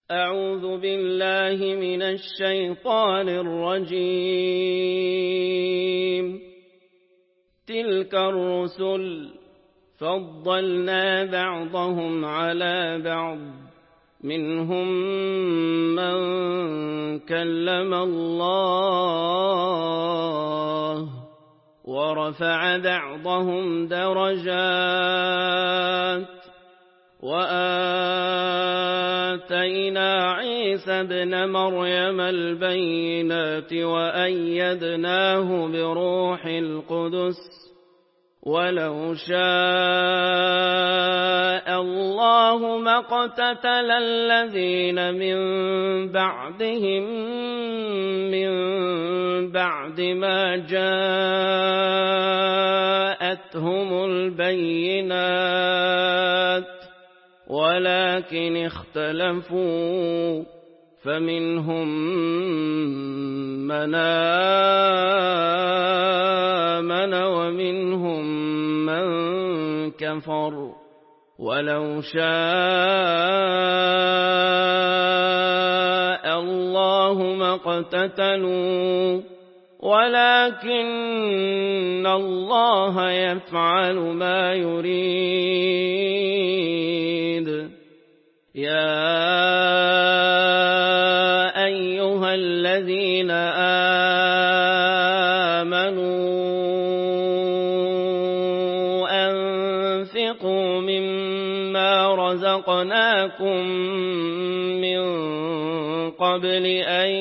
أعوذ بالله من الشيطان الرجيم. تلك الرسل فضلنا بعضهم على بعض، منهم من كلم الله ورفع بعضهم درجات، وآتينا عيسى ابن مريم البينات وأيدناه بروح القدس، ولو شاء الله ما اقتتل الذين من بعدهم من بعد ما جاءتهم البينات، ولكن اختلفوا فمنهم من آمن ومنهم من كفر، ولو شاء الله ما اقتتلوا ولكن الله يفعل ما يريد. يا أيها الذين آمنوا أنفقوا مما رزقناكم من قبل أن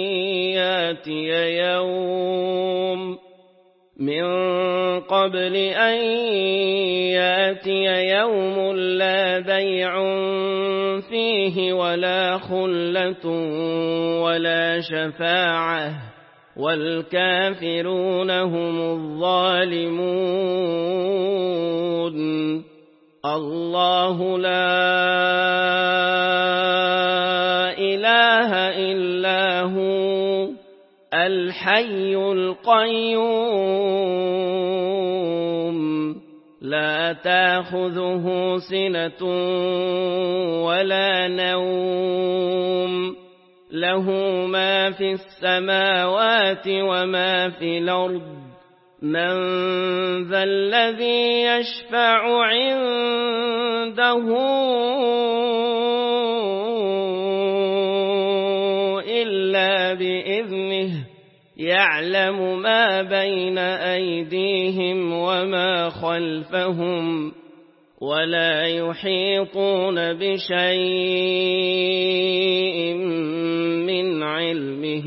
يأتي يوم لا بيع فيه ولا خلة ولا شفاعة والكافرون هم الظالمون. الله لا إله إلا هو الحي القيوم، لا تأخذه سنة ولا نوم، له ما في السماوات وما في الأرض. من ذا الذي يشفع عنده إلا بإذنه، يعلم ما بين أيديهم وما خلفهم، ولا يحيطون بشيء من علمه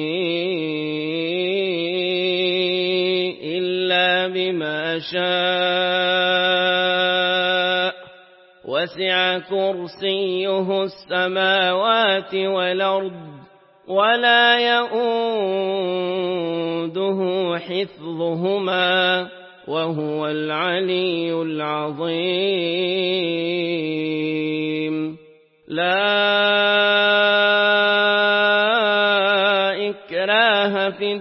إلا بما شاء، وسع كرسيه السماوات والأرض ولا يئوده حفظهما وهو العلي العظيم. لا إكراه في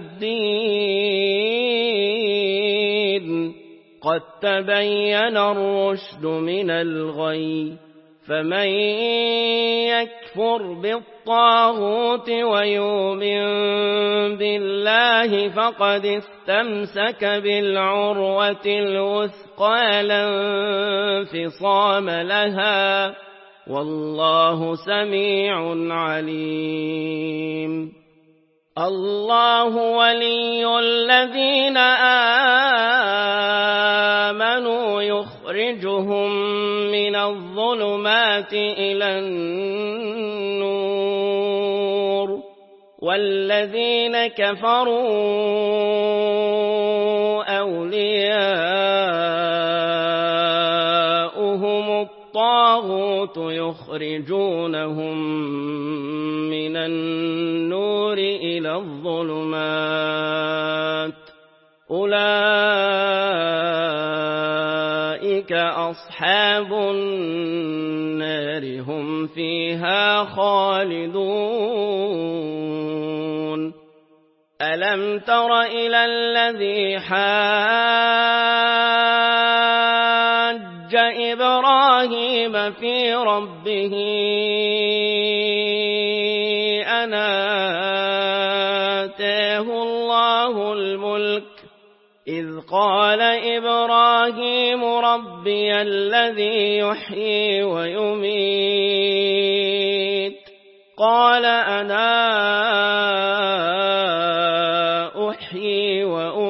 الدين، قد تبين الرشد من الغي، فمن يكفر بالطاغوت ويؤمن بالله فقد استمسك بالعروة الوثقى لا انفصام لها، والله سميع عليم. الله ولي الذين آمنوا يخرجهم من الظلمات إلى النور، والذين كفروا أولياؤهم الطاغوت يخرجونهم من النور إلى الظلمات، أولئك أصحاب النار هم فيها خالدون. ألم تر إلى الذي حاج إبراهيم في ربه أن آتاه الله الملك إذ قال إبراهيم ربي الذي يحيي ويميت قال أنا أحيي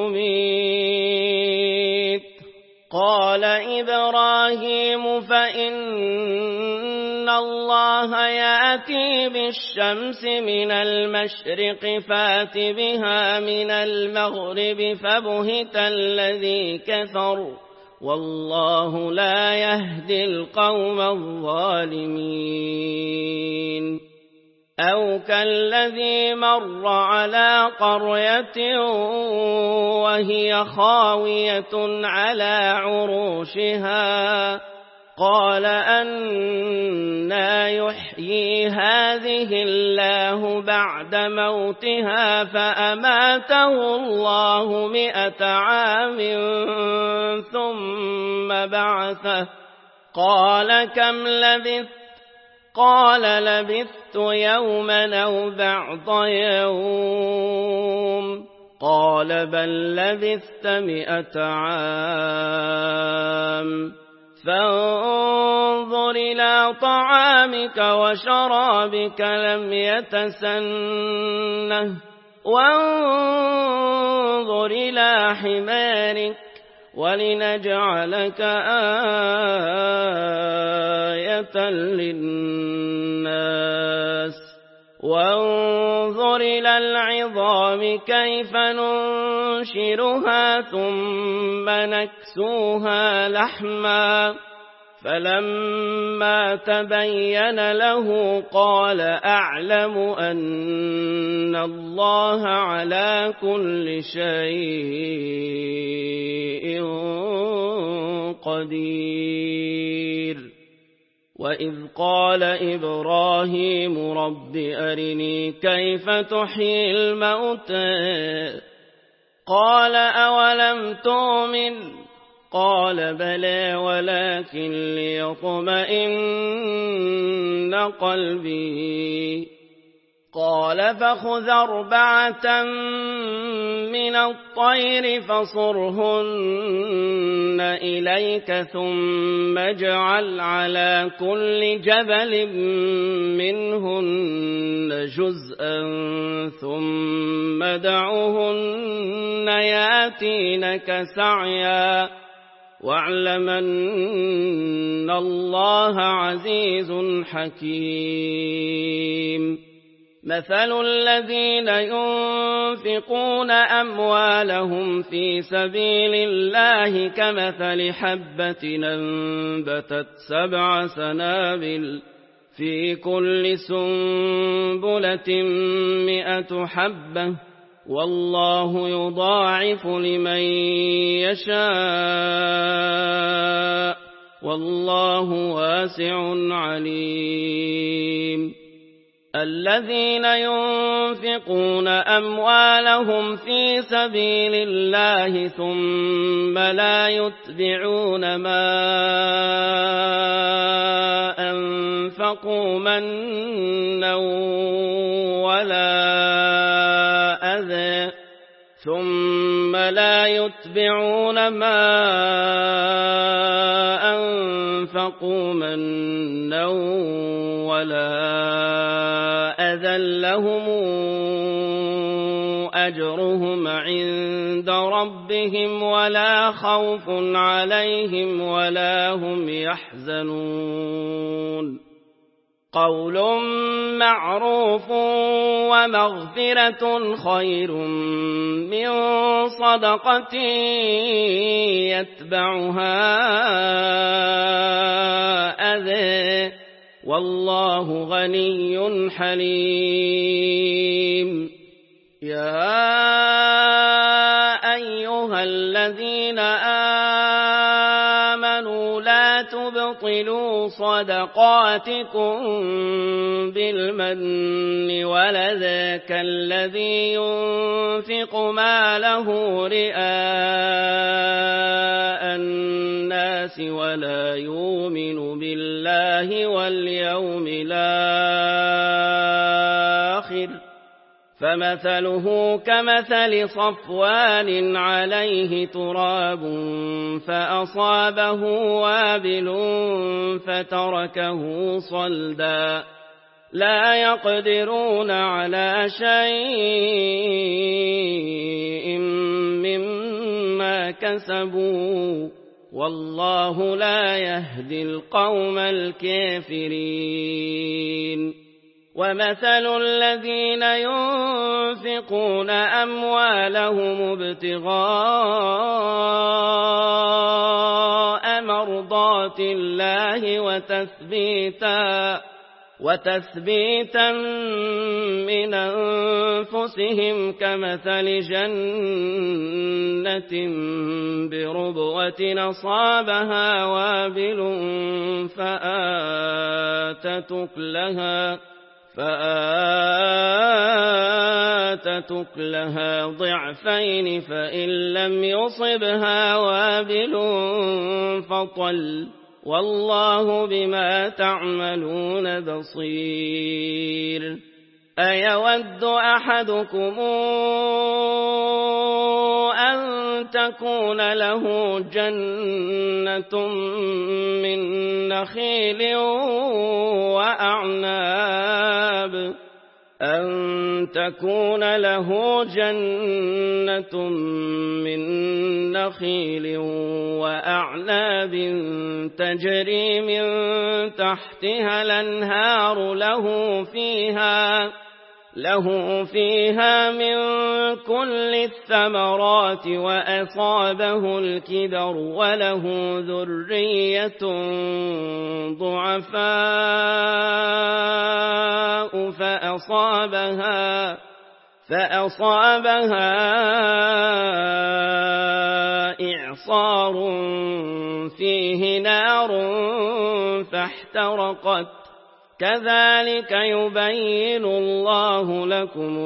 وأميت قال إبراهيم فإن الله يأتي بالشمس من المشرق فات بها من المغرب فبهت الذي كفر والله لا يهدي القوم الظالمين أو كالذي مر على قرية وهي خاوية على عروشها قال أنى يحيي هذه الله بعد موتها فأماته الله 100 عام ثم بعثه قال كم لبثت قال لبثت يوما أو بعض يوم قال بل لبثت 100 عام فانظر إلى طعامك وشرابك لم يتسنه وانظر إلى حمارك ولنجعلك آية للناس وانظر إلى العظام كيف ننشرها ثم نكسوها لحما فلما تبين له قال أعلم أن الله على كل شيء قدير وإذ قال إبراهيم رب أرني كيف تحيي الموتى قال أولم تؤمن قال بلى ولكن ليطمئن قلبي قال فخذ 4 من الطير فصرهن إليك ثم اجعل على كل جبل منهن جزءا ثم دعوهن ياتينك سعيا واعلم أن الله عزيز حكيم مثل الذين ينفقون أموالهم في سبيل الله كمثل حبة أنبتت 7 سنابل في كل سنبلة 100 حبة والله يضاعف لمن يشاء والله واسع عليم الذين ينفقون أموالهم في سبيل الله ثم لا يتبعون ما أنفقوا منا ولا أذى ثم لا يتبعون ما أنفقوا منا ولا أذى لهم أجرهم عند ربهم ولا خوف عليهم ولا هم يحزنون قول معروف ومغفرة خير من صدقة يتبعها أذى والله غني حليم يا أيها الذين آمنوا لا تبطلوا صدقاتكم بالمن والأذى كالذي ينفق ماله رئاء الناس ولا يؤمن بالله واليوم الآخر فمثله كمثل صفوان عليه تراب فأصابه وابل فتركه صلدا لا يقدرون على شيء مما كسبوا والله لا يهدي القوم الكافرين ومثل الذين ينفقون أموالهم ابتغاء مرضات الله وتثبيتا من أنفسهم كمثل جنة بربوة أصابها وابل فآتت أكلها ضعفين فإن لم يصبها وابل فطل والله بما تعملون بصير أيود أحدكم أن تكون له جنة من نخيل وأعناب تجري من تحتها الأنهار له فيها من كل الثمرات وأصابه الكبر وله ذرية ضعفاء فأصابها إعصار فيه نار فاحترقت كذلك يبين الله لكم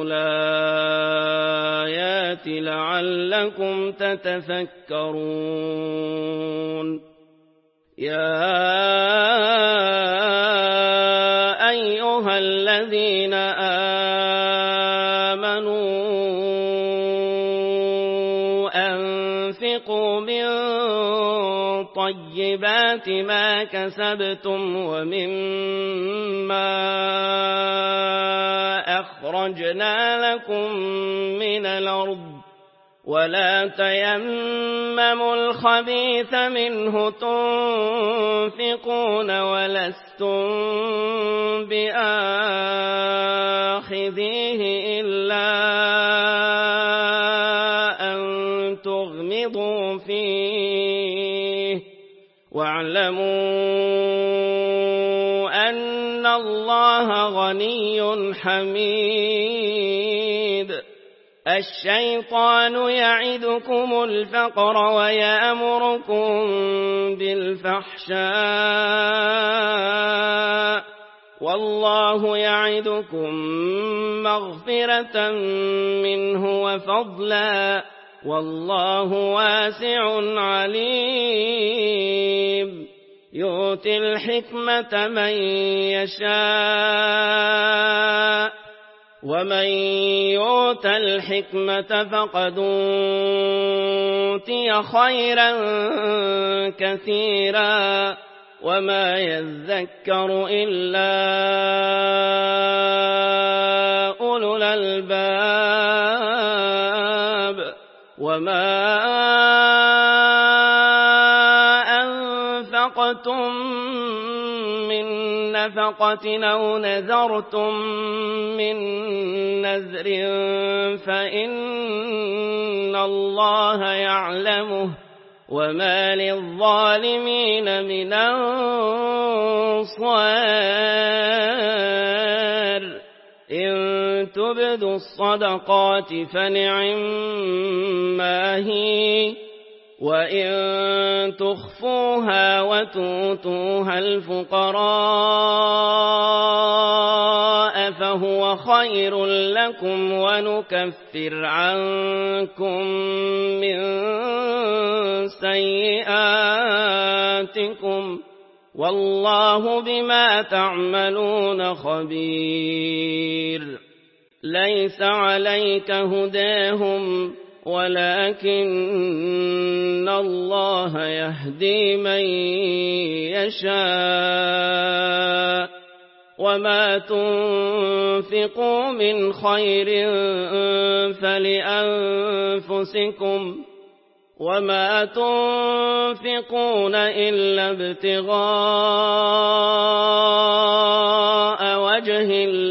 الآيات لعلكم تتفكرون يا أيها الذين آمنوا أنفقوا من طيبات ما كسبتم ومما أخرجنا لكم من الأرض ولا تيمموا الخبيث منه تنفقون ولستم بآخذيه إلا أن تغمضوا فيه واعلموا أن الله غني حميد الشيطان يعدكم الفقر ويأمركم بالفحشاء والله يعدكم مغفرة منه وفضلا والله واسع عليم يؤتي الحكمة من يشاء ومن يؤت الحكمة فقد أوتي خيرا كثيرا وما يذكر إلا أولو الألباب وما أنفقتم من نفقة أو نذرتم من نذر فإن الله يعلمه وما للظالمين من أنصار إن تبدوا الصدقات فنعما هي وإن تخفوها وتؤتوها الفقراء فهو خير لكم ونكفر عنكم من سيئاتكم والله بما تعملون خبير ليس عليك هداهم ولكن الله يهدي من يشاء وما تنفقوا من خير فلأنفسكم وما تنفقون إلا ابتغاء وجه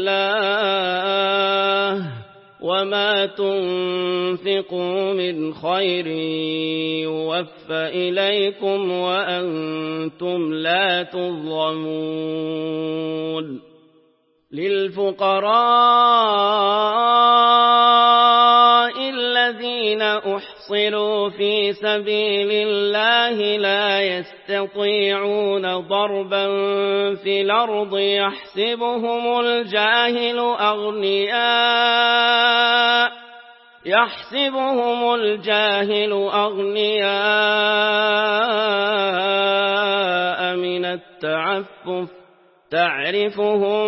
الله وما تنفقوا من خير يوفى إليكم وأنتم لا تظلمون للفقراء الذين أحصروا في سبيل الله لا يستطيعون ضربا في الأرض يحسبهم الجاهل أغنياء من التعفف تعرفهم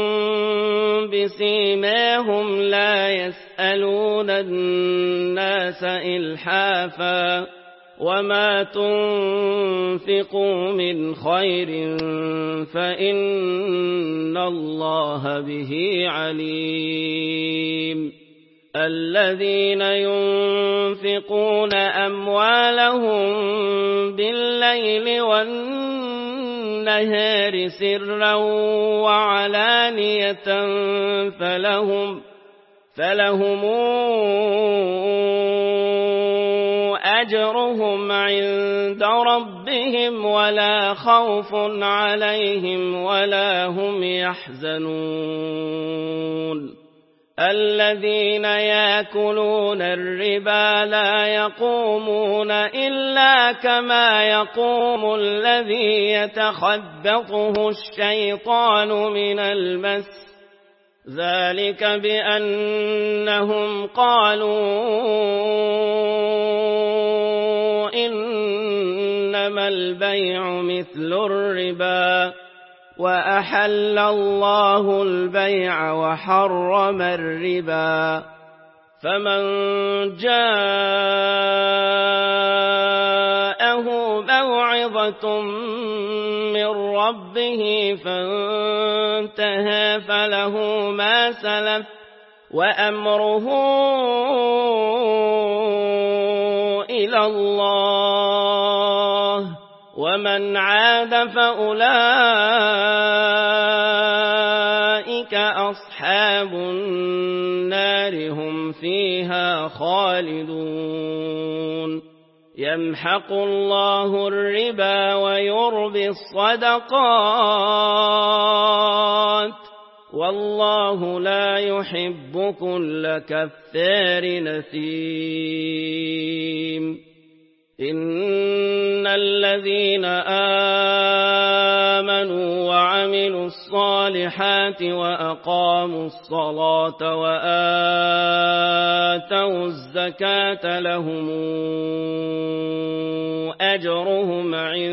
بسيماهم لا يسألون الناس إلحافا وما تنفقوا من خير فإن الله به عليم الذين ينفقون أموالهم بالليل والنهار سرا وعلانية فلهم أجرهم عند ربهم ولا خوف عليهم ولا هم يحزنون الذين يأكلون الربا لا يقومون إلا كما يقوم الذي يتخبطه الشيطان من المس ذلك بأنهم قالوا إنما البيع مثل الربا وأحل الله البيع وحرم الربا فمن جاءه موعظة من ربه فانتهى فله ما سلف وأمره إلى الله ومن عاد فأولئك أصحاب النار هم فيها خالدون يمحق الله الربا ويربي الصدقات والله لا يحب كل كفار نثيم إن الذين آمنوا وعملوا الصالحات وأقاموا الصلاة وآتوا الزكاة لهم أجرهم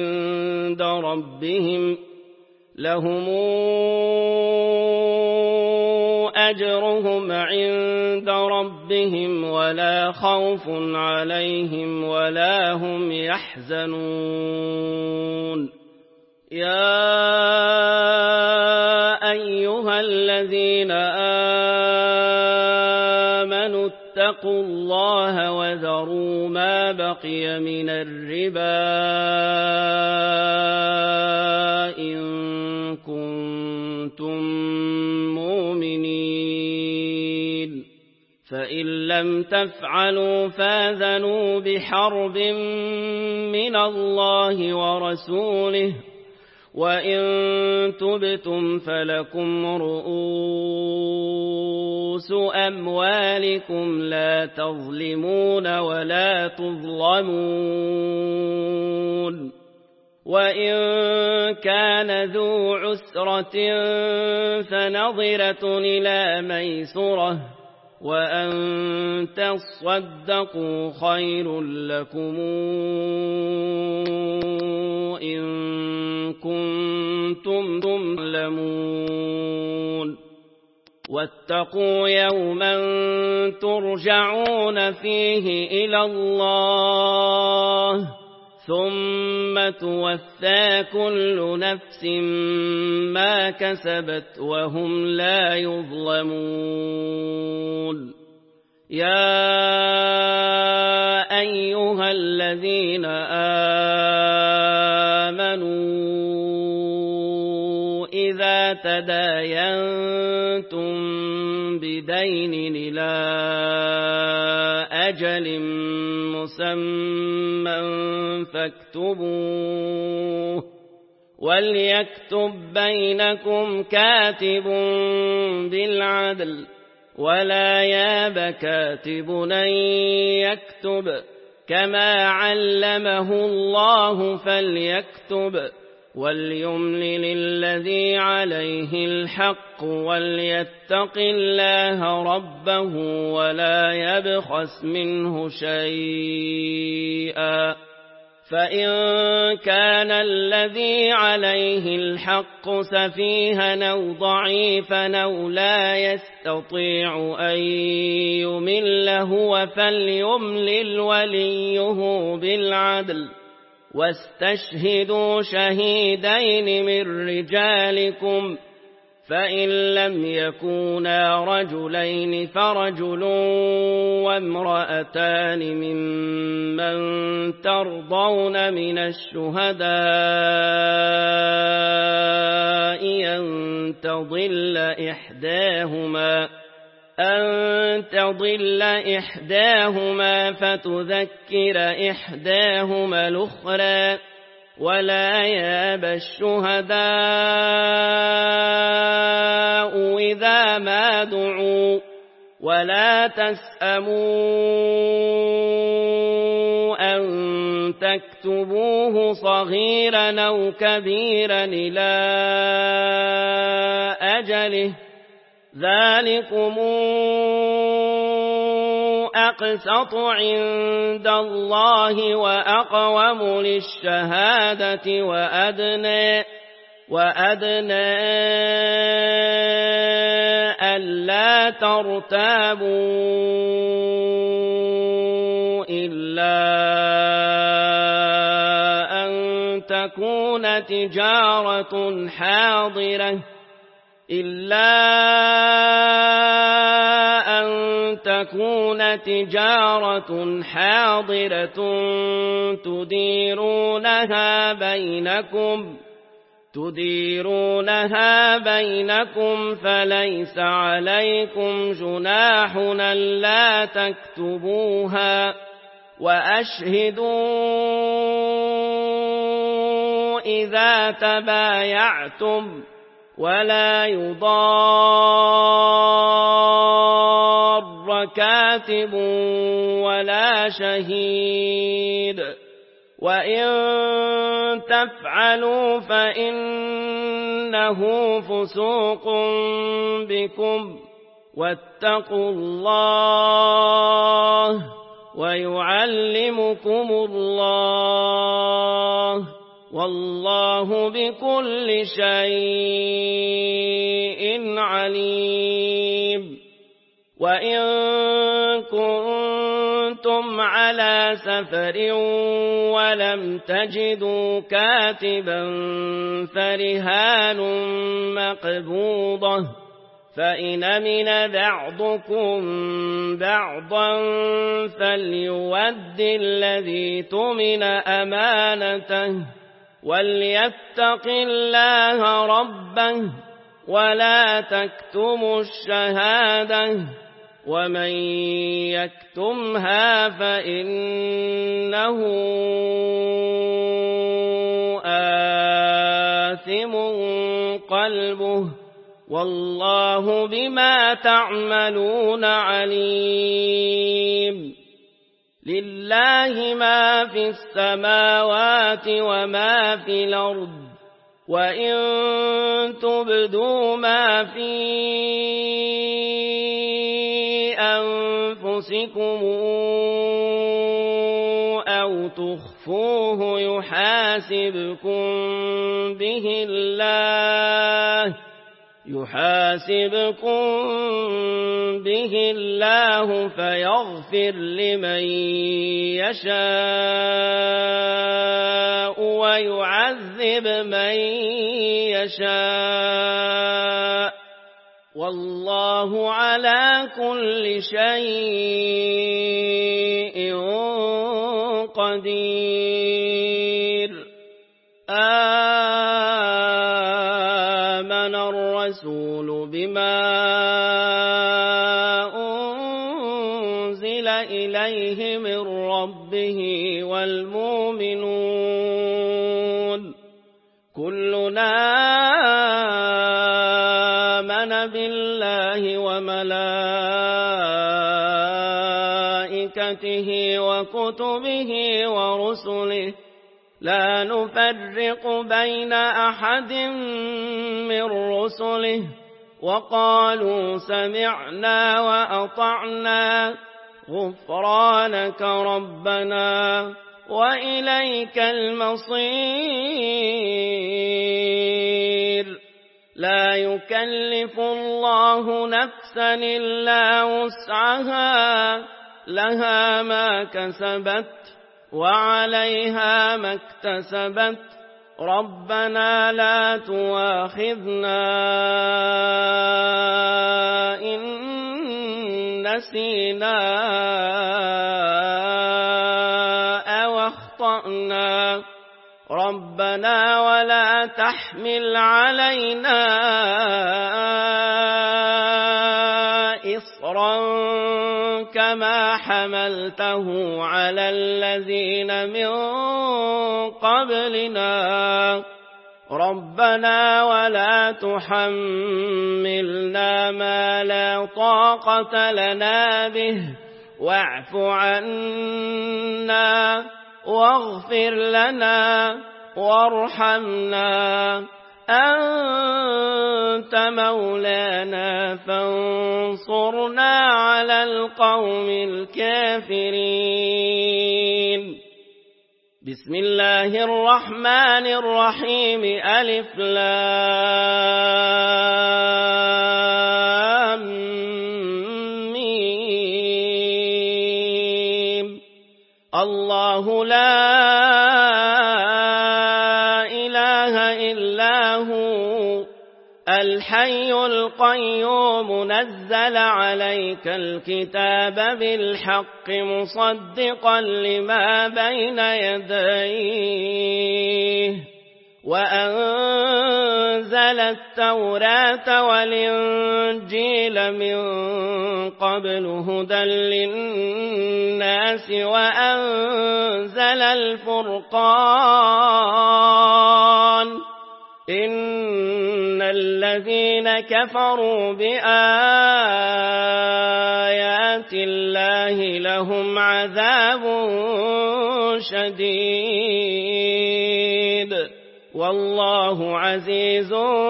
عند ربهم ولا خوف عليهم ولا هم يحزنون يا أيها الذين آمنوا اتقوا الله وذروا ما بقي من الربا إن كنتم مؤمنين فإن لم تفعلوا فاذنوا بحرب من الله ورسوله وإن تبتم فلكم رؤوس أموالكم لا تظلمون ولا تظلمون وإن كان ذو عسرة فنظرة إلى ميسرة وأن تصدقوا خير لكم إن كنتم تعلمون واتقوا يوما ترجعون فيه إلى الله ثم توفى كل نفس ما كسبت وهم لا يظلمون. يا أيها الذين آمنوا إذا تداينتم بدين إلى أجل مسمى فاكتبوه وليكتب بينكم كاتب بالعدل ولا ياب كاتب أن يكتب كما علمه الله فليكتب وليملل الذي عليه الحق وليتق الله ربه ولا يبخس منه شيئا فإن كان الذي عليه الحق سفيها أو ضعيفا أو لا يستطيع أن يمل هو فليملل وليه بالعدل واستشهدوا شهيدين من رجالكم فإن لم يكونا رجلين فرجل وامرأتان ممن ترضون من الشهداء أن تضل إحداهما فتذكر إحداهما الأخرى ولا ياب الشهداء إذا ما دعوا ولا تسأموا أن تكتبوه صغيرا أو كبيرا إلى أجله ذلكم أقسط عند الله وأقوم للشهادة وأدنى ألا ترتابوا إلا أن تكون تجارة حاضرة تديرونها بينكم فليس عليكم جناح ألا تكتبوها وأشهدوا إذا تبايعتم ولا يضار كاتب ولا شهيد وإن تفعلوا فإنه فسوق بكم واتقوا الله ويعلمكم الله والله بكل شيء عليم. وإن كنتم على سفر ولم تجدوا كاتبا فرهان مقبوضة فإن أمن بعضكم بعضا فليؤد الذي اؤتمن أمانته وليتق الله ربه ولا تكتموا الشهادة ومن يكتمها فإنه آثم قلبه والله بما تعملون عليم. لله ما في السماوات وما في الأرض وإن تبدوا ما في أنفسكم أو تخفوه يحاسبكم به يحاسبكم به الله فيغفر لمن يشاء ويعذب من يشاء والله على كل شيء قدير. آمن الرسول بما أنزل إليه من ربه والمؤمنون كلنا آمن بالله وملائكته وكتبه ورسله لا نفرق بين أحد من رسله وقالوا سمعنا وأطعنا غفرانك ربنا وإليك المصير. لا يكلف الله نفسا إلا وسعها لها ما كسبت وعليها ما اكتسبت ربنا لا تؤاخذنا إن نسينا أو أخطأنا ربنا ولا تحمل علينا إصرا كما حملته على الذين من قبلنا ربنا ولا تحملنا ما لا طاقة لنا به واعف عنا واغفر لنا وارحمنا أنت مولانا فانصرنا على القوم الكافرين. بسم الله الرحمن الرحيم ألف لام ميم الله لا إله إلا هو الحي القيوم نزل عليك الكتاب بالحق مصدقا لما بين يديه وأنزل التوراة والإنجيل من قبل هدى للناس وأنزل الفرقان إن الذين كفروا بآيات الله لهم عذاب شديد والله عزيز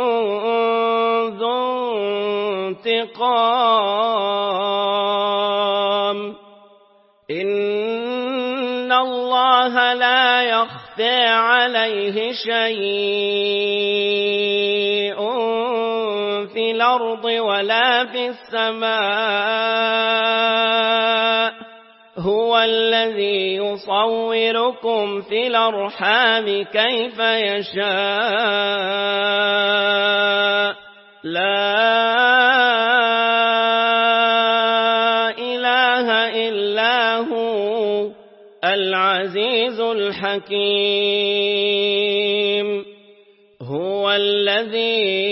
ذو انتقام. إن الله لا يخفى عليه شيء في الأرض ولا في السماء هو الذي يصوركم في الأرحام كيف يشاء لا إله إلا هو العزيز الحكيم. هو الذي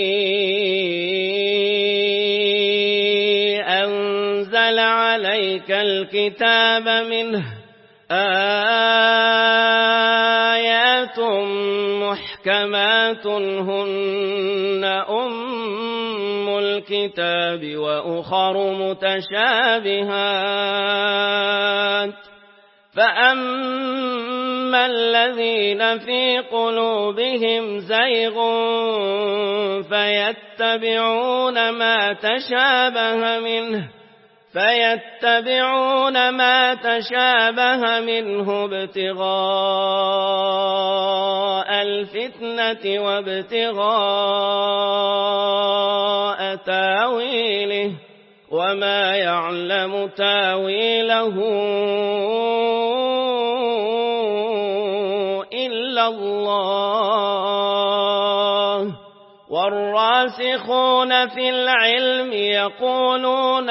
أنزل عليك الكتاب منه آيات محكمات هن أم الكتاب وأخر متشابهات فأما الذين في قلوبهم زيغ فيتبعون ما تشابه منه فيتبعون ما تشابه منه ابتغاء الفتنة وابتغاء تاويله وما يعلم تاويله إلا الله والراسخون في العلم يقولون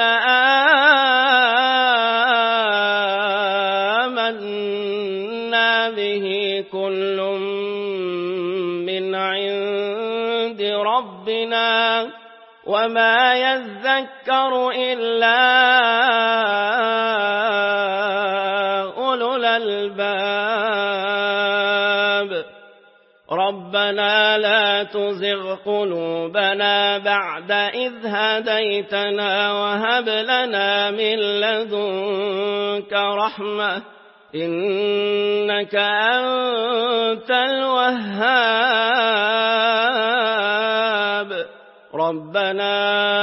آمنا به كل من عند ربنا وما يذكر إلا أولو الألباب ربنا لا تزغ قلوبنا بعد إذ هديتنا وهب لنا من لدنك رحمة إنك أنت الوهاب ربنا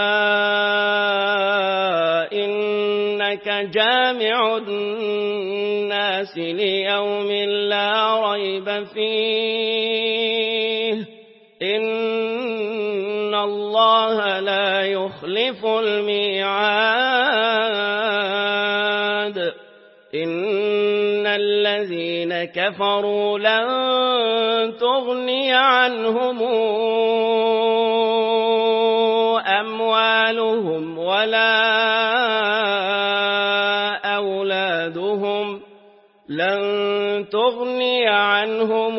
إنك جامع الناس ليوم لا ريب فيه إن الله لا يخلف الميعاد إن الذين كفروا لن تغني عنهم أموالهم ولا أولادهم لن تغني عنهم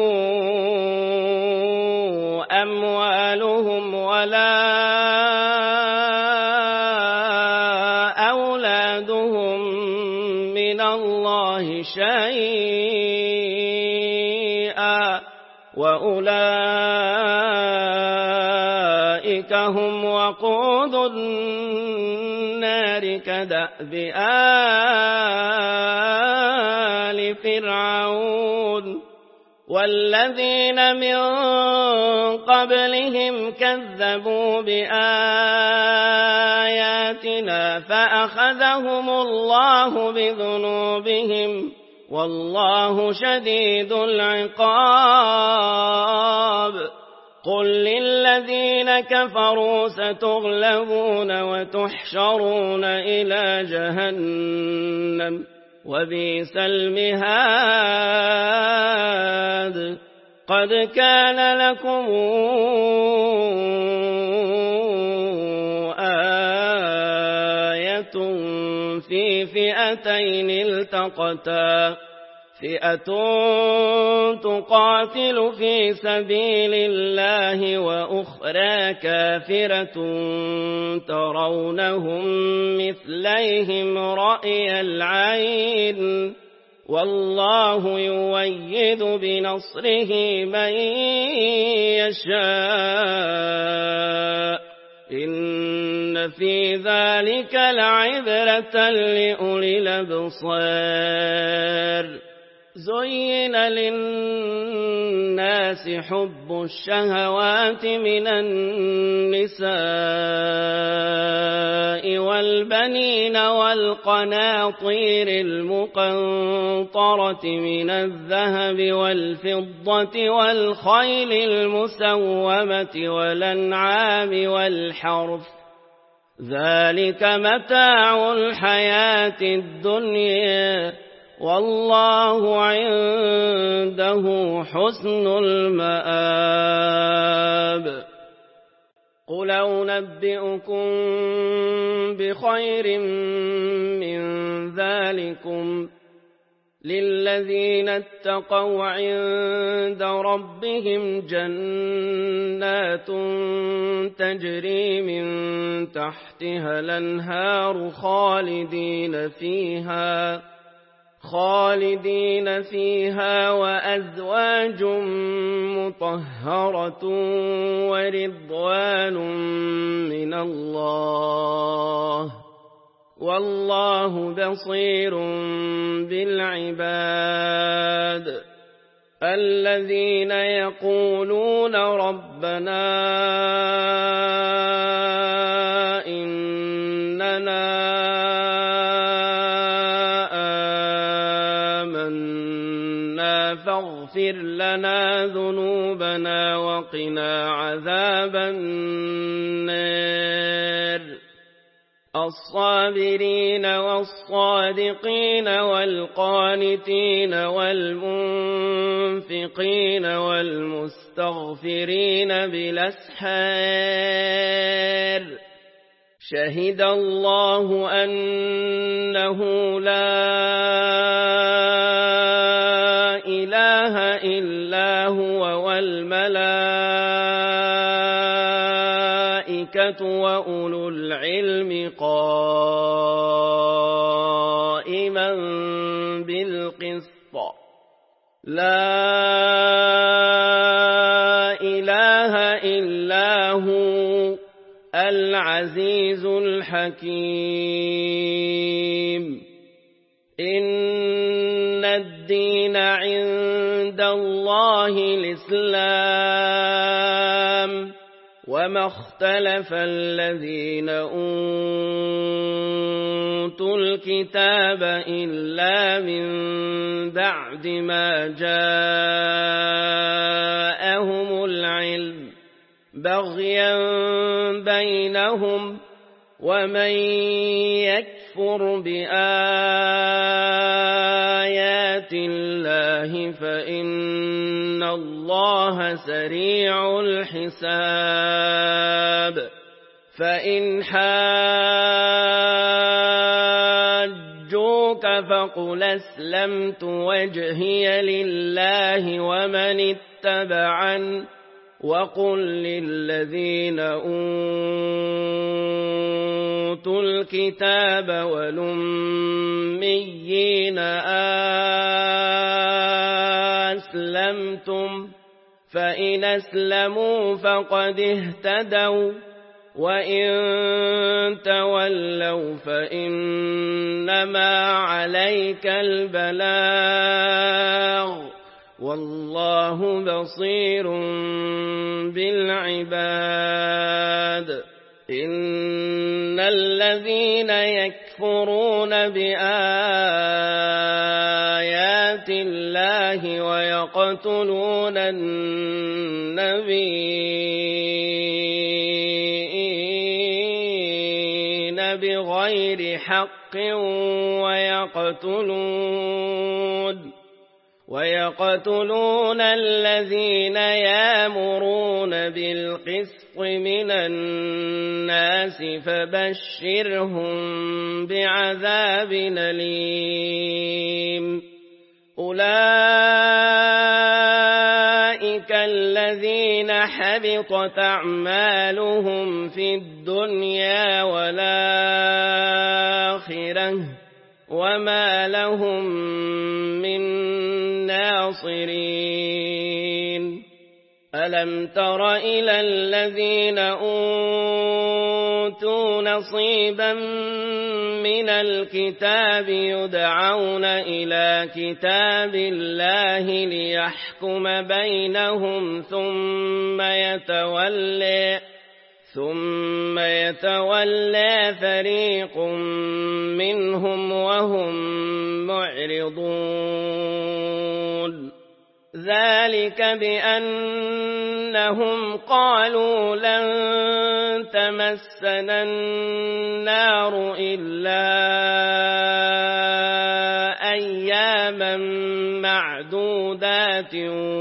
أموالهم ولا أولادهم من الله شيئا وأولئك هم وقود النار كدأب آل فرعون والذين من قبلهم كذبوا بآياتنا فأخذهم الله بذنوبهم والله شديد العقاب قل للذين كفروا ستغلبون وتحشرون إلى جهنم وبئس المهاد قد كان لكم آية في فئتين التقتا فئة تقاتل في سبيل الله وأخرى كافرة ترونهم مثليهم رأي العين والله يؤيد بنصره من يشاء إن في ذلك لعبرة لأولي الأبصار زين للناس حب الشهوات من النساء والبنين والقناطير المقنطرة من الذهب والفضة والخيل المسومة والأنعام والحرث ذلك متاع الحياة الدنيا والله عنده حسن المآب قل أنبئكم بخير من ذلكم للذين اتقوا عند ربهم جنات تجري من تحتها الأنهار خالدين فيها وأزواج مطهرة ورضوان من الله والله بصير بالعباد الذين يقولون ربنا إننا فاغفر لنا ذنوبنا وقنا عذاب النار الصابرين والصادقين والقانتين والمنفقين والمستغفرين بالأسحار شهد الله أنه لا إله إلا هو والملائكة وأولو العلم قائما بالقسط لا إله إلا هو العزيز الحكيم إن الدين عند الله الإسلام وما اختلف الذين أوتوا الكتاب إلا من بعد ما جاءهم العلم بغيا بينهم ومن يكفر بآيات الله فإن الله سريع الحساب فإن حاجوك فقل أسلمت وجهي لله ومن اتبعني وقل للذين أوتوا الكتاب والأميين أسلمتم فإن أسلموا فقد اهتدوا وإن تولوا فإنما عليك البلاغ والله بصير بالعباد إن الذين يكفرون بآيات الله ويقتلون النبيين بغير حق ويقتلون الذين يأمرون بالقسط من الناس فبشرهم بعذاب أليم أولئك الذين حبطت أعمالهم في الدنيا والآخرة وما لهم من ناصرين ألم تر إلى الذين أوتوا نصيبا من الكتاب يدعون إلى كتاب الله ليحكم بينهم ثم يتولى فريق منهم وهم معرضون ذلك بأنهم قالوا لن تمسنا النار إلا أياما معدودات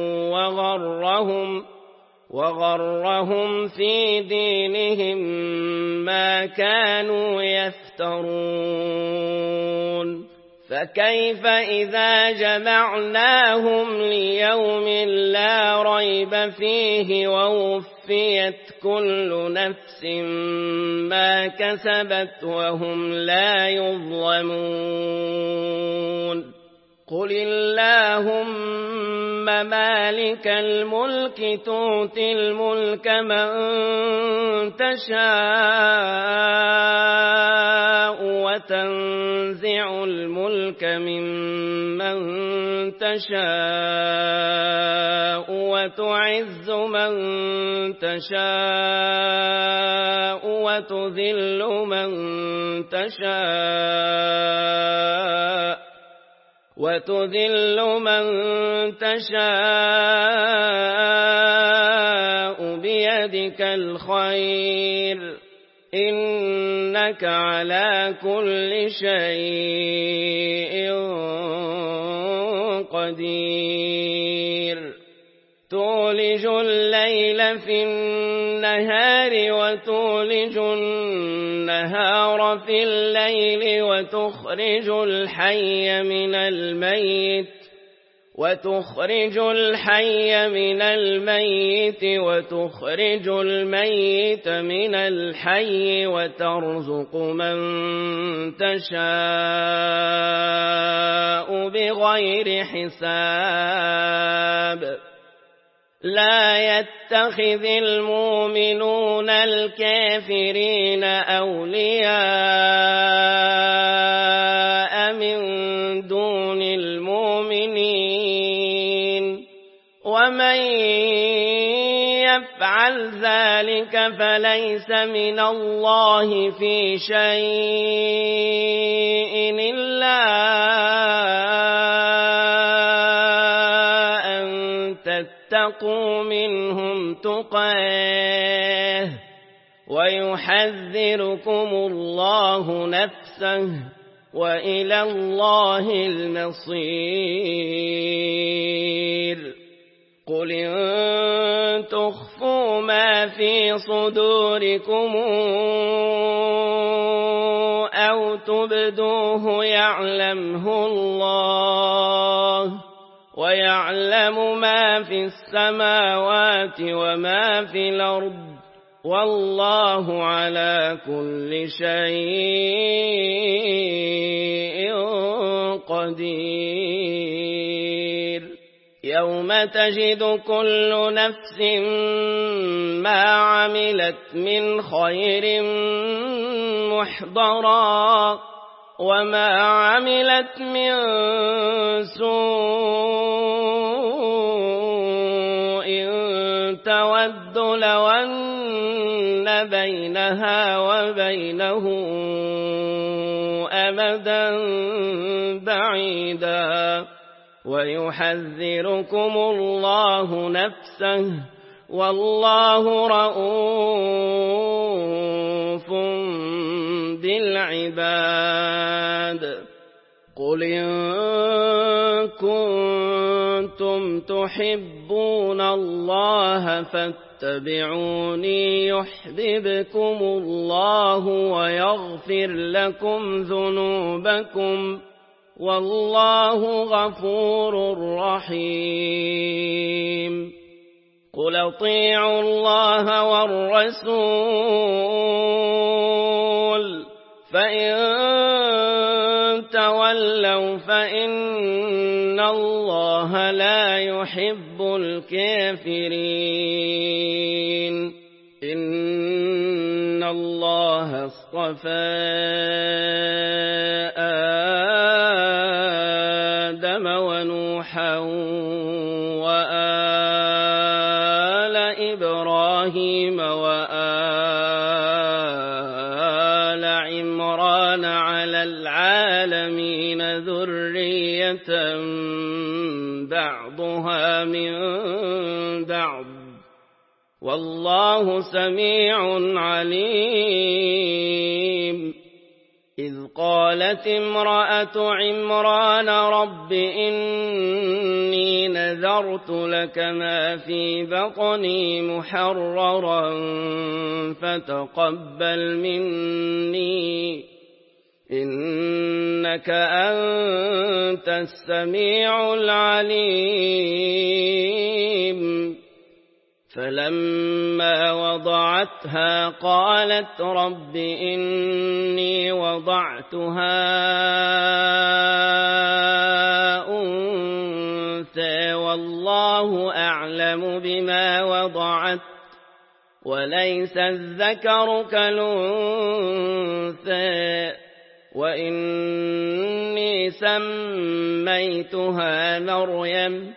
وغرهم في دينهم ما كانوا يفترون فكيف إذا جمعناهم ليوم لا ريب فيه ووفيت كل نفس ما كسبت وهم لا يظلمون قل اللهم مالك الملك تؤتي الملك من تشاء وتنزع الملك ممن تشاء وتعز من تشاء وتذل من تشاء بيدك الخير إنك على كل شيء قدير تولج الليل في النهار وتولج النهار في الليل وتخرج الحي من الميت وتخرج الميت من الحي وترزق من تشاء بغير حساب لا يتخذ المؤمنون الكافرين أولياء من دون المؤمنين ومن يفعل ذلك فليس من الله في شيء إلا تتقوا منهم تقاه ويحذركم الله نفسه وإلى الله المصير قل إن تخفوا ما في صدوركم أو تبدوه يعلمه الله ويعلم ما في السماوات وما في الأرض والله على كل شيء قدير يوم تجد كل نفس ما عملت من خير محضرا وما عملت من سوء تود لو أن بينها وبينه أمدا بعيدا ويحذركم الله نفسه والله رؤوف بالعباد قل إن كنتم تحبون الله فاتبعوني يحببكم الله ويغفر لكم ذنوبكم والله غفور رحيم قل اطيعوا الله والرسول فإن تولوا فإن الله لا يحب الكافرين إن الله اصطفى آدم ونوحا وآل إبراهيم وآل عمران على العالمين ذرية بعضها من بعض والله سميع عليم إذ قالت امرأة عمران رب إني نذرت لك ما في بطني محررا فتقبل مني إنك أنت السميع العليم فلما وضعتها قالت رب إني وضعتها أنثى والله أعلم بما وضعت وليس الذكر كالأنثى وإني سميتها مريم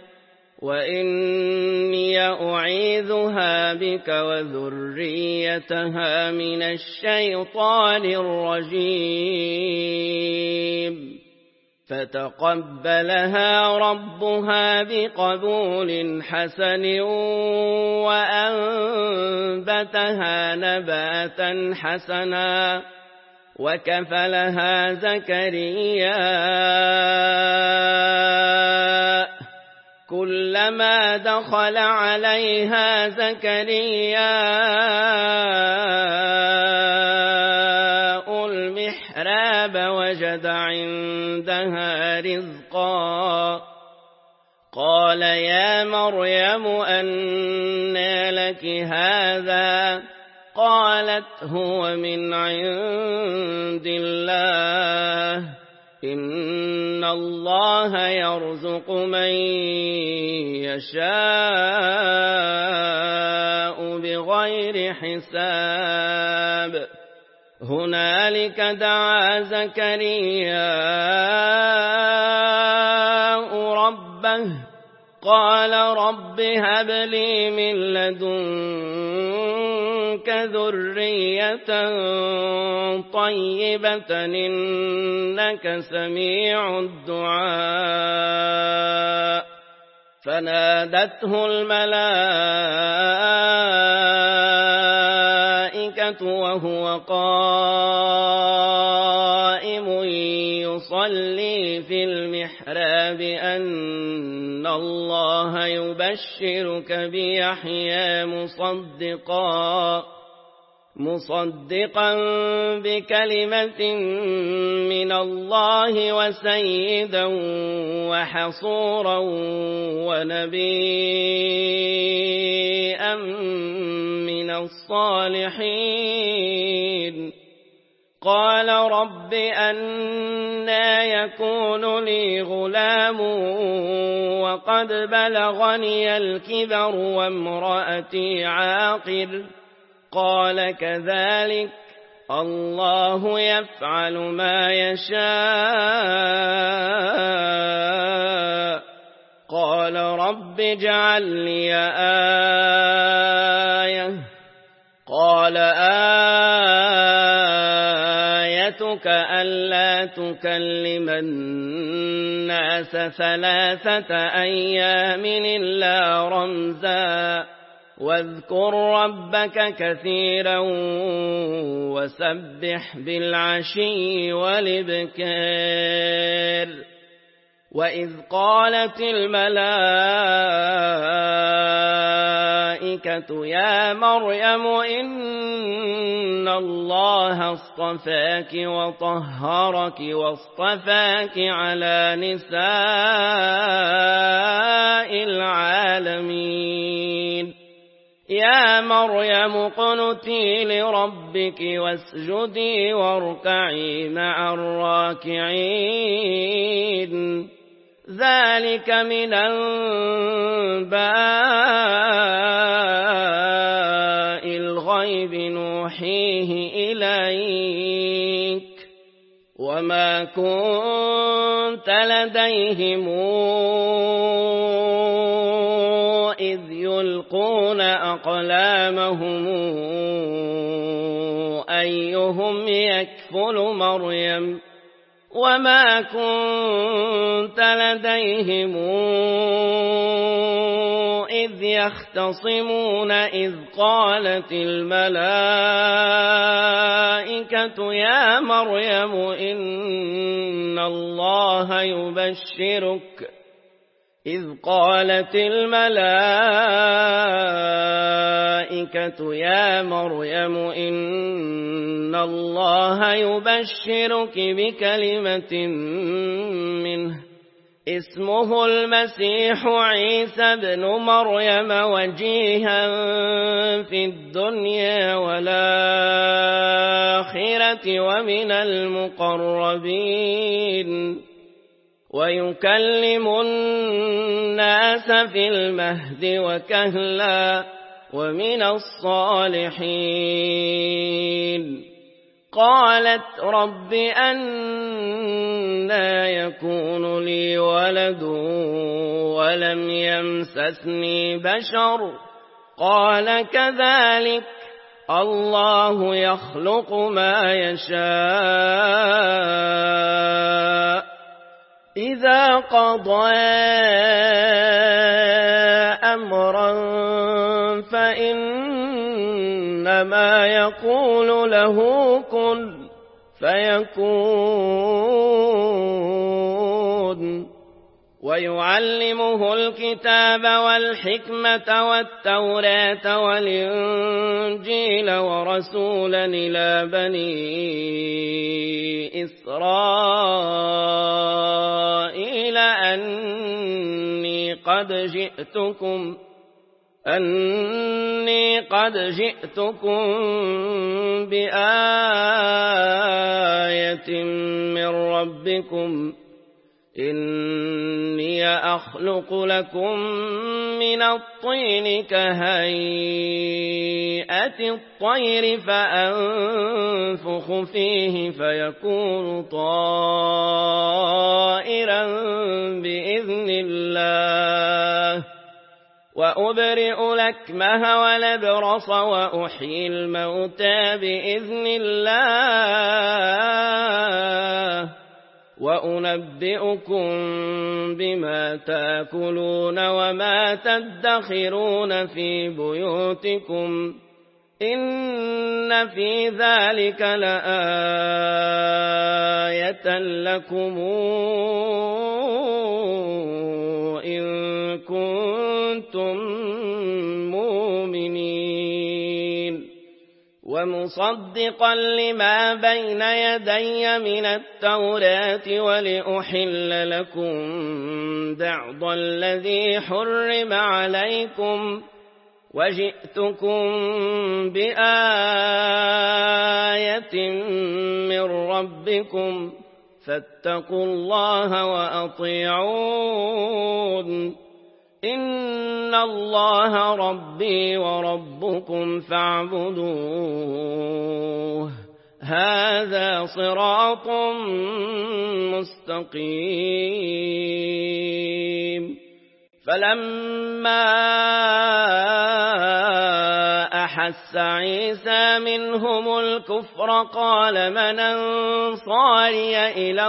وإني أعيذها بك وذريتها من الشيطان الرجيم فتقبلها ربها بقبول حسن وأنبتها نباتا حسنا وكفلها زكريا كلما دخل عليها زكريا المحراب وجد عندها رزقا قال يا مريم أنى لك هذا قالت هو من عند الله إن الله يرزق من يشاء بغير حساب هنالك دعا زكريا ربه قال رب هب لي من لدنك ذرية طيبة إنك سميع الدعاء فنادته الملائكة وهو قائم يصلي في المحراب أن الله يبشرك بيحيى مصدقا بكلمة من الله وسيدا وحصورا ونبيا من الصالحين قال رب أنى يكون لي غلام وقد بلغني الكبر وامرأتي عاقر قال كذلك الله يفعل ما يشاء قال رب اجعل لي آية قال آيتك ألا تكلم الناس 3 أيام إلا رمزا واذكر ربك كثيرا وسبح بالعشي والإبكار وإذ قالت الملائكة يا مريم إن الله اصطفاك وطهرك واصطفاك على نساء العالمين يا مريم اقنتي لربك واسجدي واركعي مع الراكعين ذلك من أنباء الغيب نوحيه إليك وما كنت لديهم إذ يلقون أقلامهم أيهم يكفل مريم وما كنت لديهم إذ يختصمون إذ قالت الملائكة يا مريم إن الله يبشرك إذ قالت الملائكة يا مريم إن الله يبشرك بكلمة منه اسمه المسيح عيسى بن مريم وجيها في الدنيا والآخرة ومن المقربين ويكلم الناس في المهد وكهلا ومن الصالحين قالت رب أنى يكون لي ولد ولم يمسسني بشر قال كذلك الله يخلق ما يشاء قضى أمرا فإنما يقول له كن فيكون. ويعلمه الكتاب والحكمة والتوراة والإنجيل ورسولا إلى بني إسرائيل أني قد جئتكم بآية من ربكم إني أخلق لكم من الطين كهيئة الطير فأنفخ فيه فيكون طائرا بإذن الله وأبرئ الأكمه والأبرص وأحيي الموتى بإذن الله وأنبئكم بما تأكلون وما تدخرون في بيوتكم إن في ذلك لآية لكم إن كنتم مؤمنين ومصدقا لما بين يدي من التوراة ولأحل لكم بعض الذي حرم عليكم وجئتكم بآية من ربكم فاتقوا الله وأطيعون إن الله ربي وربكم فاعبدوه هذا صراط مستقيم. فلما أحس عيسى منهم الكفر قال من أنصاري إلى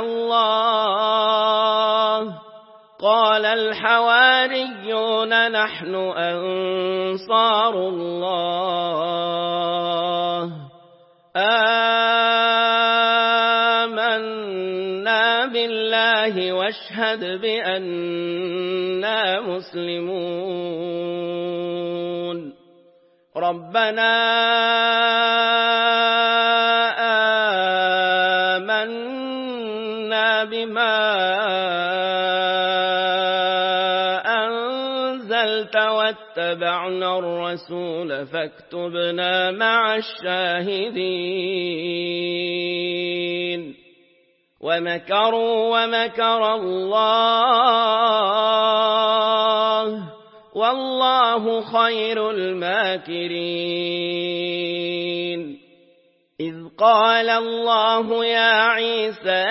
الله قال الحواريون نحن أنصار الله آمنا بالله واشهد بأننا مسلمون. ربنا آمنا بما أنزلت واتبعنا الرسول فاكتبنا مع الشاهدين. ومكروا ومكر الله والله خير الماكرين. إذ قال الله يا عيسى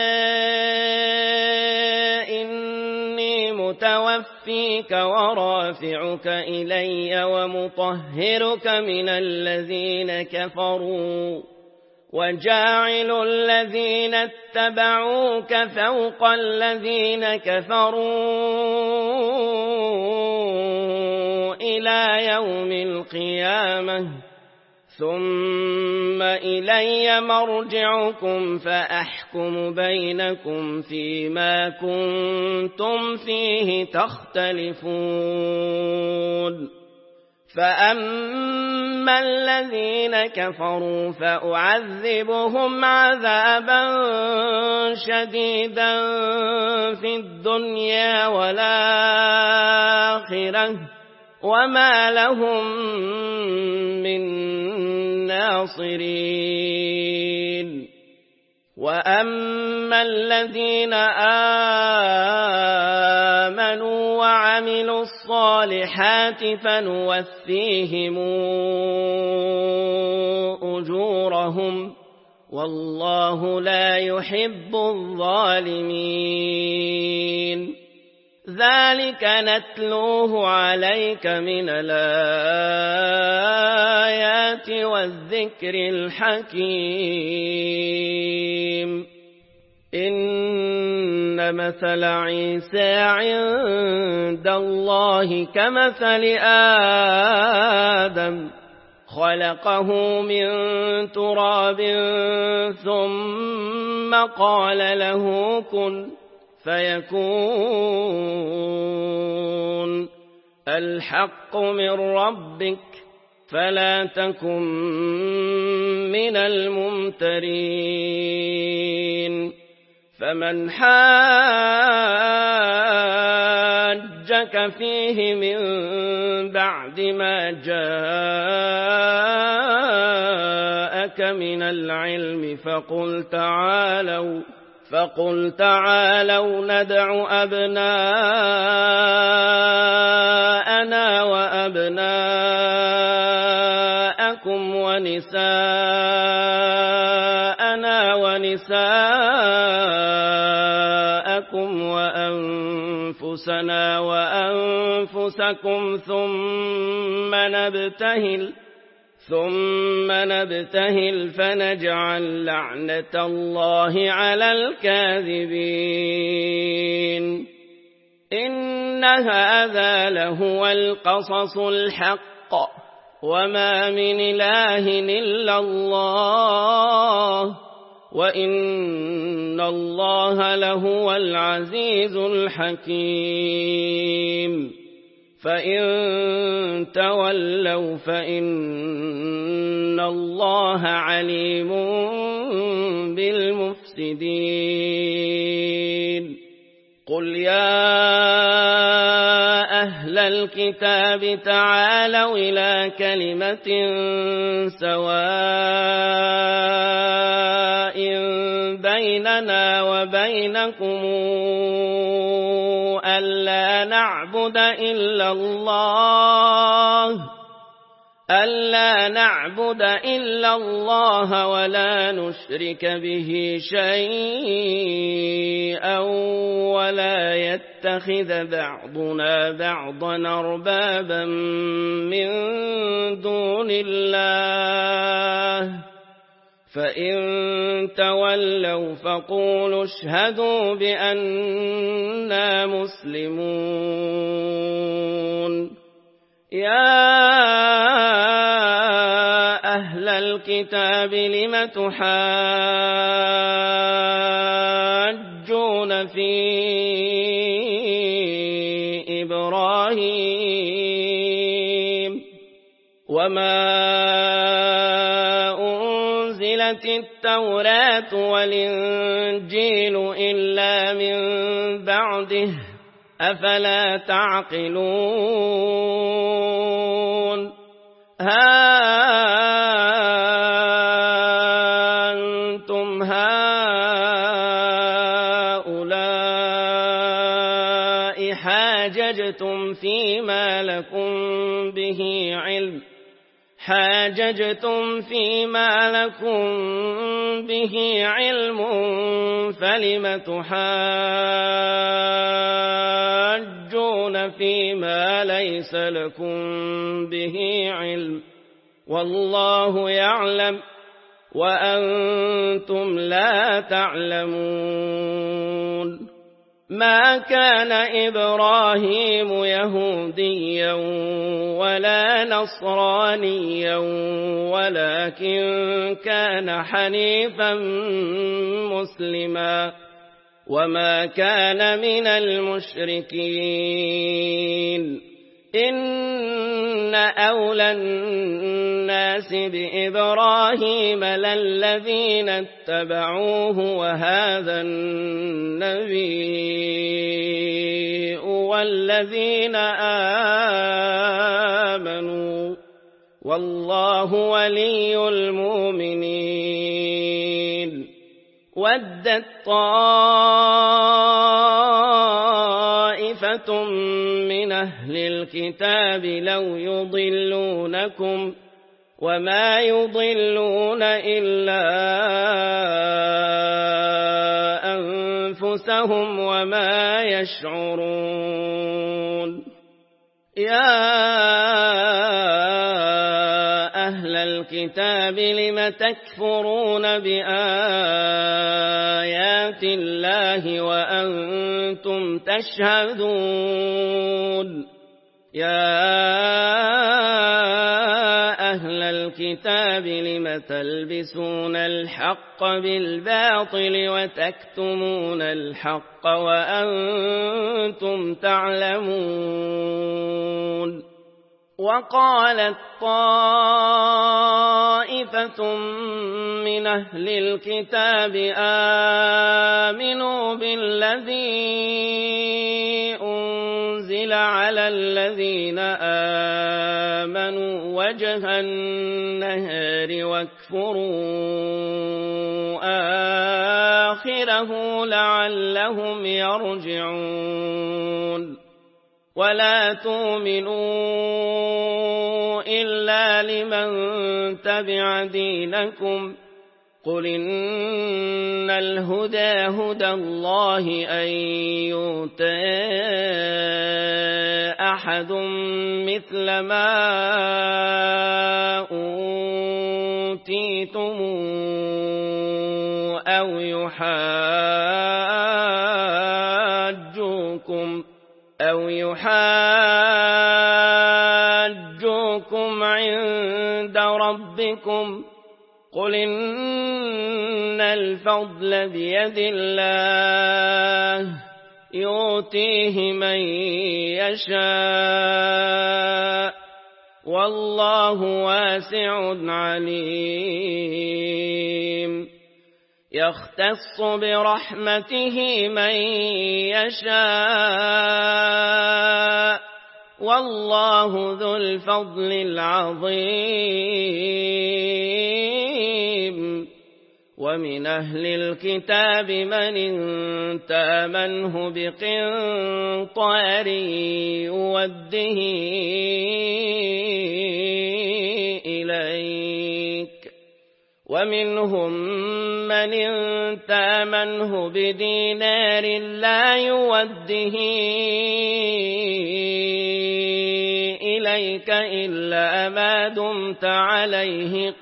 إني متوفيك ورافعك إلي ومطهرك من الذين كفروا وجاعل الذين اتبعوك فوق الذين كفروا إلى يوم القيامة ثم إلي مرجعكم فأحكم بينكم فيما كنتم فيه تختلفون. فأما الذين كفروا فأعذبهم عذابا شديدا في الدنيا والآخرة وما لهم من ناصرين. وأما الذين آمنوا وعملوا الصالحات فنوفيهم أجورهم والله لا يحب الظالمين. ذلك نتلوه عليك من الآيات والذكر الحكيم. إن إن مثل عيسى عند الله كمثل آدم خلقه من تراب ثم قال له كن فيكون الحق من ربك فلا تكن من الممترين فمن حاجك فيه من بعد ما جاءك من العلم فقل تعالوا ندع أبناءنا وأبناءكم ونساءنا ونساءكم وأنفسنا وأنفسكم ثم نبتهل فنجعل لعنة الله على الكاذبين إن هذا لهو القصص الحق وما من إله إلا الله وإن الله لهو العزيز الحكيم فإن تولوا فإن الله عليم بالمفسدين قل يا أهل الكتاب تعالوا إلى كلمة سواء بيننا وبينكم ألا نعبد إلا الله ولا نشرك به شيئا ولا يتخذ بعضنا بعضا أربابا من دون الله فإن تولوا فقولوا اشهدوا بأننا مسلمون يا أهل الكتاب لم تحاجون في إبراهيم وما أنزلت التوراة والإنجيل إلا من بعده أفلا تعقلون ها أنتم هؤلاء حاججتم فيما لكم به علم فلم تحاجون فيما ليس لكم به علم والله يعلم وأنتم لا تعلمون ما كان إبراهيم يهوديا ولا نصرانيا ولكن كان حنيفا مسلما وما كان من المشركين إن أولى الناس بإبراهيم للذين اتبعوه وهذا النبي والذين آمنوا والله ولي المؤمنين ودت طائفة من أهل الكتاب لو يضلونكم وما يضلون إلا أنفسهم وما يشعرون يا أهل الكتاب لم تكفرون بآيات آيات الله وأنتم تشهدون يا أهل الكتاب لم تلبسون الحق بالباطل وتكتمون الحق وأنتم تعلمون وقالت طائفة من أهل الكتاب آمنوا بالذي أنزل على الذين آمنوا وجه النهار واكفروا آخره لعلهم يرجعون ولا تؤمنوا إلا لمن تبع دينكم قل إن الهدى هدى الله أن يؤتى أحد مثل ما أوتيتم أو يحاجوكم عند ربكم قل إن الفضل بيد الله يؤتيه من يشاء والله واسع عليم يختص برحمته من يشاء والله ذو الفضل العظيم ومن أهل الكتاب من إن تأمنه بقنطار يوده إليك ومنهم من إن تأمنه بدينار لا يوده إليك إلا ما دمت عليه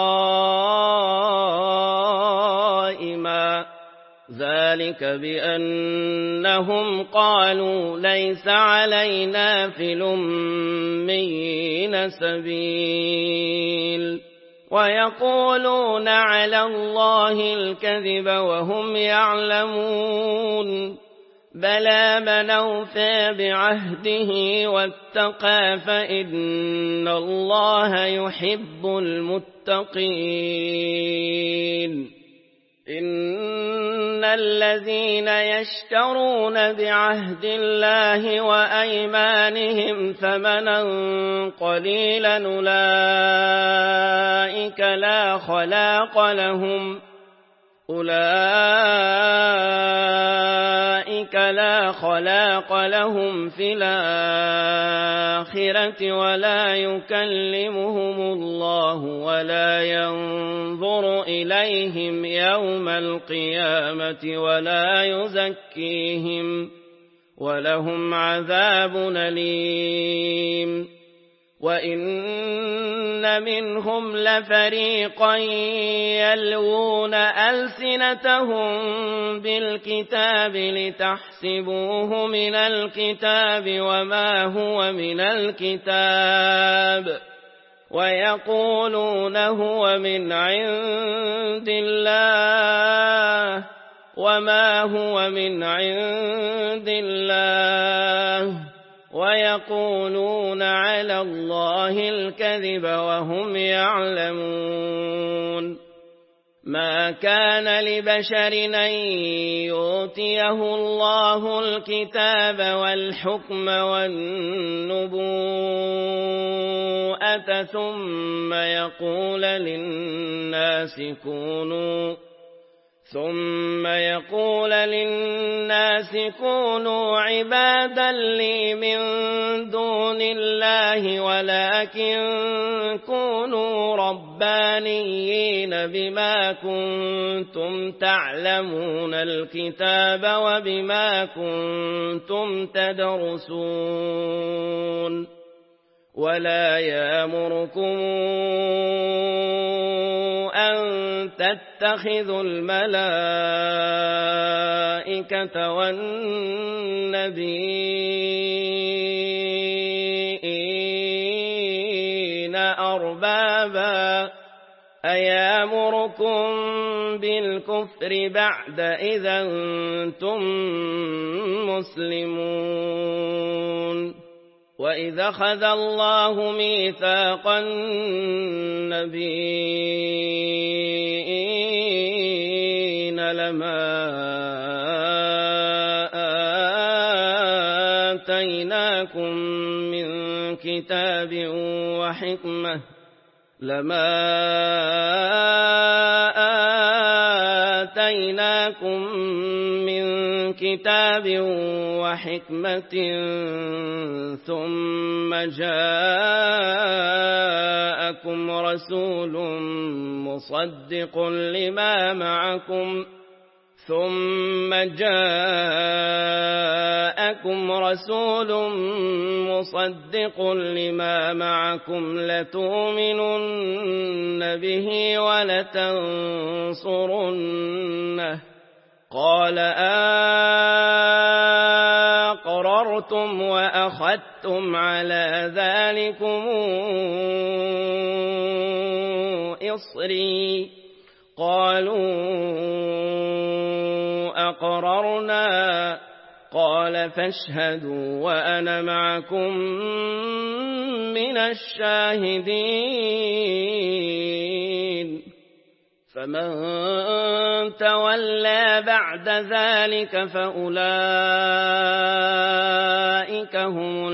قائما ذلك بأنهم قالوا ليس علينا في الأميين سبيل ويقولون على الله الكذب وهم يعلمون بلى من أوفى بعهده واتقى فإن الله يحب المتقين إن الذين يشترون بعهد الله وأيمانهم ثمنا قليلا أولئك لا خلاق لهم في الآخرة ولا يكلمهم الله ولا ينظر إليهم يوم القيامة ولا يزكيهم ولهم عذاب أليم وإن منهم لفريقا يلوون ألسنتهم بالكتاب لتحسبوه من الكتاب وما هو من الكتاب ويقولون هو من عند الله وما هو من عند الله ويقولون على الله الكذب وهم يعلمون ما كان لبشر أن يؤتيه الله الكتاب والحكم والنبوءة ثم يقول للناس كونوا عبادا لي من دون الله ولكن كونوا ربانيين بما كنتم تعلمون الكتاب وبما كنتم تدرسون ولا يأمركم أن تتخذوا الملائكة والملائكة والنبيين أربابا أيامركم بالكفر بعد إذا أنتم مسلمون وإذا أخذ الله ميثاق النبيين لما آتيناكم من كتاب وحكمة ثم جاءكم رسول مصدق لما معكم لتؤمنن به ولتنصرنه قال أقررتم وأخذتم على ذلكم إصري قالوا أقررنا قال فاشهدوا وأنا معكم من الشاهدين فمن تولى بعد ذلك فأولئك هم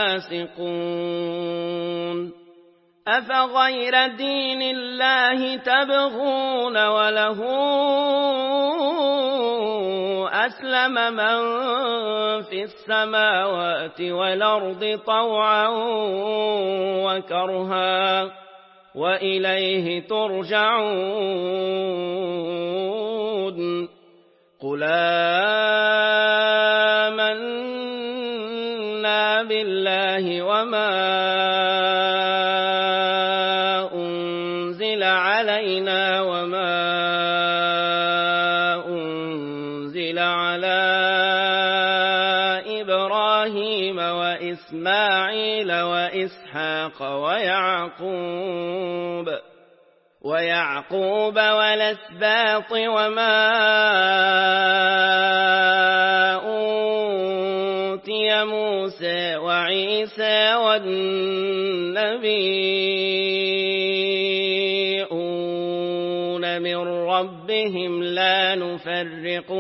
الفاسقون أفغير دين الله تبغون وله أسلم من في السماوات والأرض طوعا وكرها وإليه ترجعون قل آمنا بالله وما أنزل علينا وما أنزل على إبراهيم وإسماعيل وإسحاق ويعقوب والأسباط وما أوتي موسى وعيسى والنبيون من ربهم لا نفرق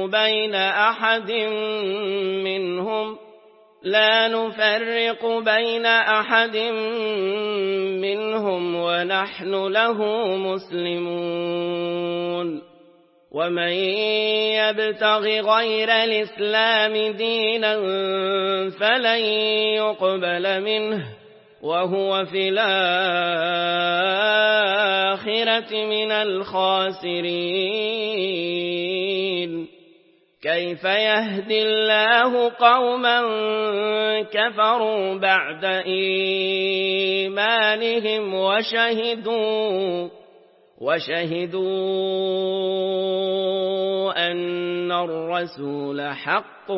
بين أحد منهم ونحن له مسلمون ومن يبتغ غير الإسلام دينا فلن يقبل منه وهو في الآخرة من الخاسرين كيف يهدي الله قوما كفروا بعد إيمانهم وشهدوا أن الرسول حق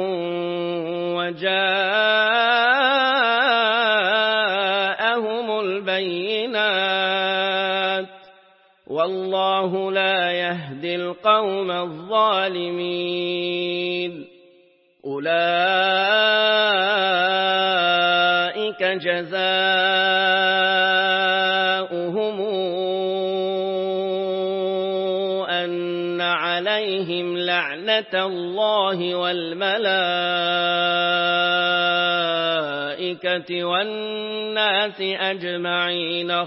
وجاءهم البينات والله لا يهدي القوم الظالمين أولئك جزاؤهم أن عليهم لعنة الله والملائكة والناس أجمعين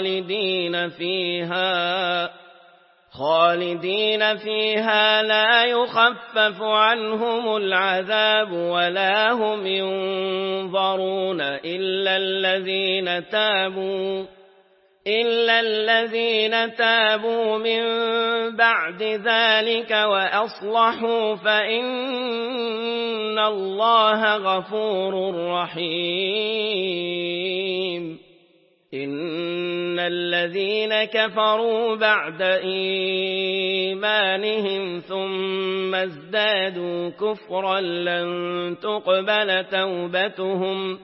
خالدين فيها لا يخفف عنهم العذاب ولا هم ينظرون إلا الذين تابوا من بعد ذلك وأصلحوا فإن الله غفور رحيم إن الذين كفروا بعد إيمانهم ثم ازدادوا كفرا لن تقبل توبتهم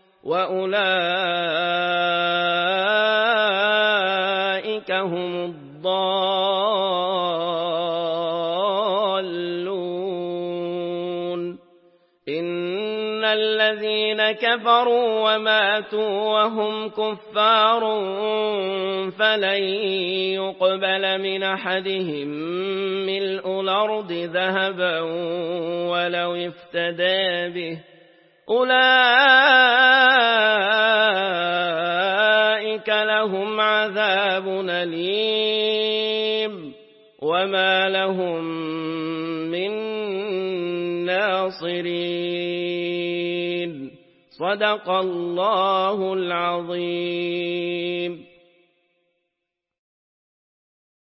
وأولئك هم الضالون إن الذين كفروا وماتوا وهم كفار فلن يقبل من أحدهم ملء الأرض ذهبا ولو افتدى به أولئك لهم عذاب أليم وما لهم من ناصرين صدق الله العظيم.